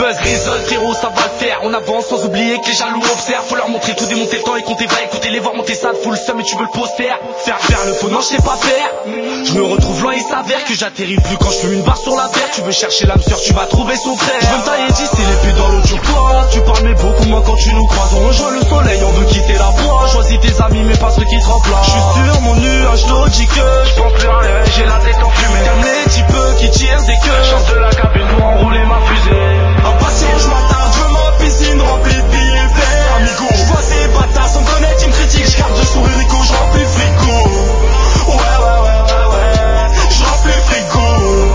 buzz. Risole frérot, ça va le faire. On avance sans oublier que les jaloux observent. Faut leur montrer tout, démonter le temps et compter. Va écouter les voir monter ça, full seum et tu veux le poster. Faire le faux, non je sais pas faire. Je me retrouve loin, il s'avère que j'atterris plus quand je fume une barre sur la terre. Tu veux chercher l'âme sœur, tu vas trouver son frère. Je veux me tailler 10 et les pieds dans l'eau sur toi. Tu parles mais beaucoup moins quand tu nous croises. On rejoint le soleil, on veut quitter la voie. Choisis tes amis mais pas ceux qui te remplacent. Je suis sur mon nuage d'eau, dis que je pense plus à rien, j'ai la tête enfumée. Calme les types qui tirent des queues. Chance de la cabine pour enrouler ma fusée. Impatient, je m'attarde, je veux ma piscine remplie de billets verts. Amigo, je vois ces bâtards sans connaître, ils me critiquent. Je garde le sourire rico, je remplis le frigo. Ouais. Je remplis le frigo.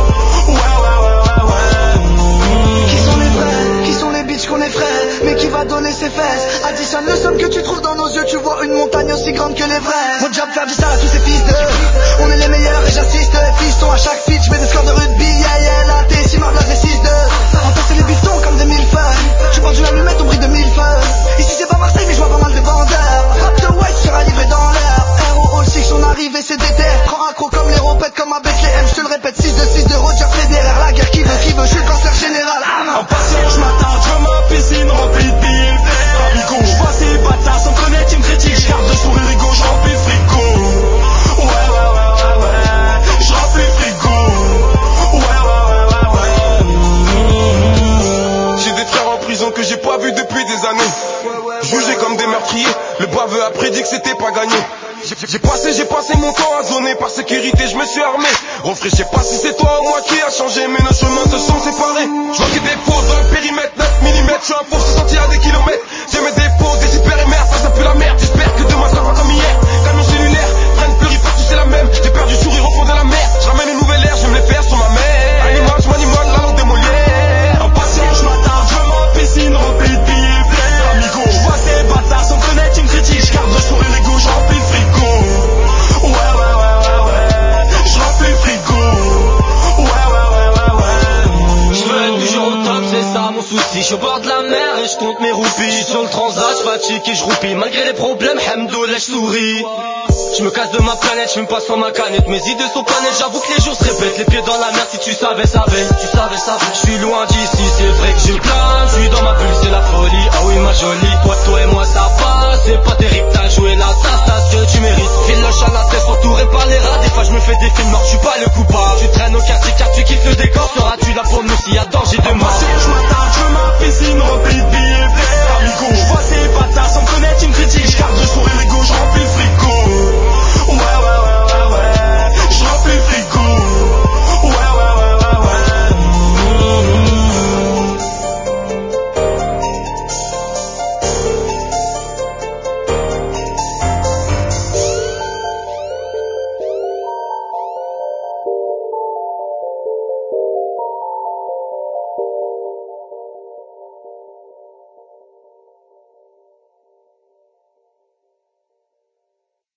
Ouais. Qui sont les vrais, qui sont les bitches qu'on est frais, mais qui va donner ses fesses. Additionne le somme que tu trouves dans nos yeux, tu vois une montagne aussi grande que les vrais. Mon job faire du sale à tous ces fils de. On est les meilleurs et j'insiste, fiston à chaque feat, je mets des scores de rugby, la T, si ma blase les 6-2. Entasser les bifetons comme des millefeuilles. Tu portes une allumette au prix de 1000 feux. Ici c'est pas Marseille mais je vois pas mal de vendeurs. Rap de white sera livré dans l'heure. Hero All Six on arrive et c'est déter. Prends accro comme les ropettes comme à Bethléem. Je te le répète 6-2 de Roger Federer. La guerre qui veut, je suis le cancer général. Impatient, je m'attarde, je veux ma piscine remplie de billets verts. Amigo, je vois ces bâtards sans connaître, ils me critiquent. Je garde le sourire rigo, je remplis le frigo. Ouais. Je remplis le frigo. J'ai des frères en prison que j'ai pas vu depuis des années. Jugés comme des meurtriers, le baveux a prédit que c'était pas gagné. J'ai passé mon temps à zoner, par sécurité je me suis armé. Refrais, je sais pas si c'est toi ou moi qui a changé, mais nos chemins se sont séparés. Je vois qu'il y a des faux dans le périmètre, 9 mm, je suis un faux, je suis senti à des kilomètres. J'ai mes défauts, des hyper-émères, ça pue la merde. J'espère que demain sera pas comme hier. Camion cellulaire, traîne plus partout c'est la même. J'ai perdu le sourire au fond de la mer. Je ramène une nouvelle ère, je vais me les faire sur ma mère. Animal, je m'animale, la langue des Molières. Impatient, je m'attarde, je veux ma piscine remplie de billets verts. Amigo, je vois ces bâtards sans connaître, ils me critiquent. Je garde le sourire rigo, je remplis le frigo. Ouais. Je remplis le frigo. Ouais. Je veux être toujours au top, c'est ça mon souci. Je suis au bord de la mer et je compte mes roupies. J'suis sur le transat, j'fatigue et j'roupille. Malgré les problèmes, hamdoulah j'souris. Je me casse de ma planète, j'fume pas sans ma canette. Mes idées sont pas nettes, j'avoue que les jours se répètent. Les pieds dans la mer, si tu savais. J'suis loin d'ici, c'est vrai que je plane. J'suis dans ma bulle, c'est la folie. Ah oui ma jolie, toi et moi ça va. C'est pas terrible, t'as joué la tasse que tu mérites. File le chat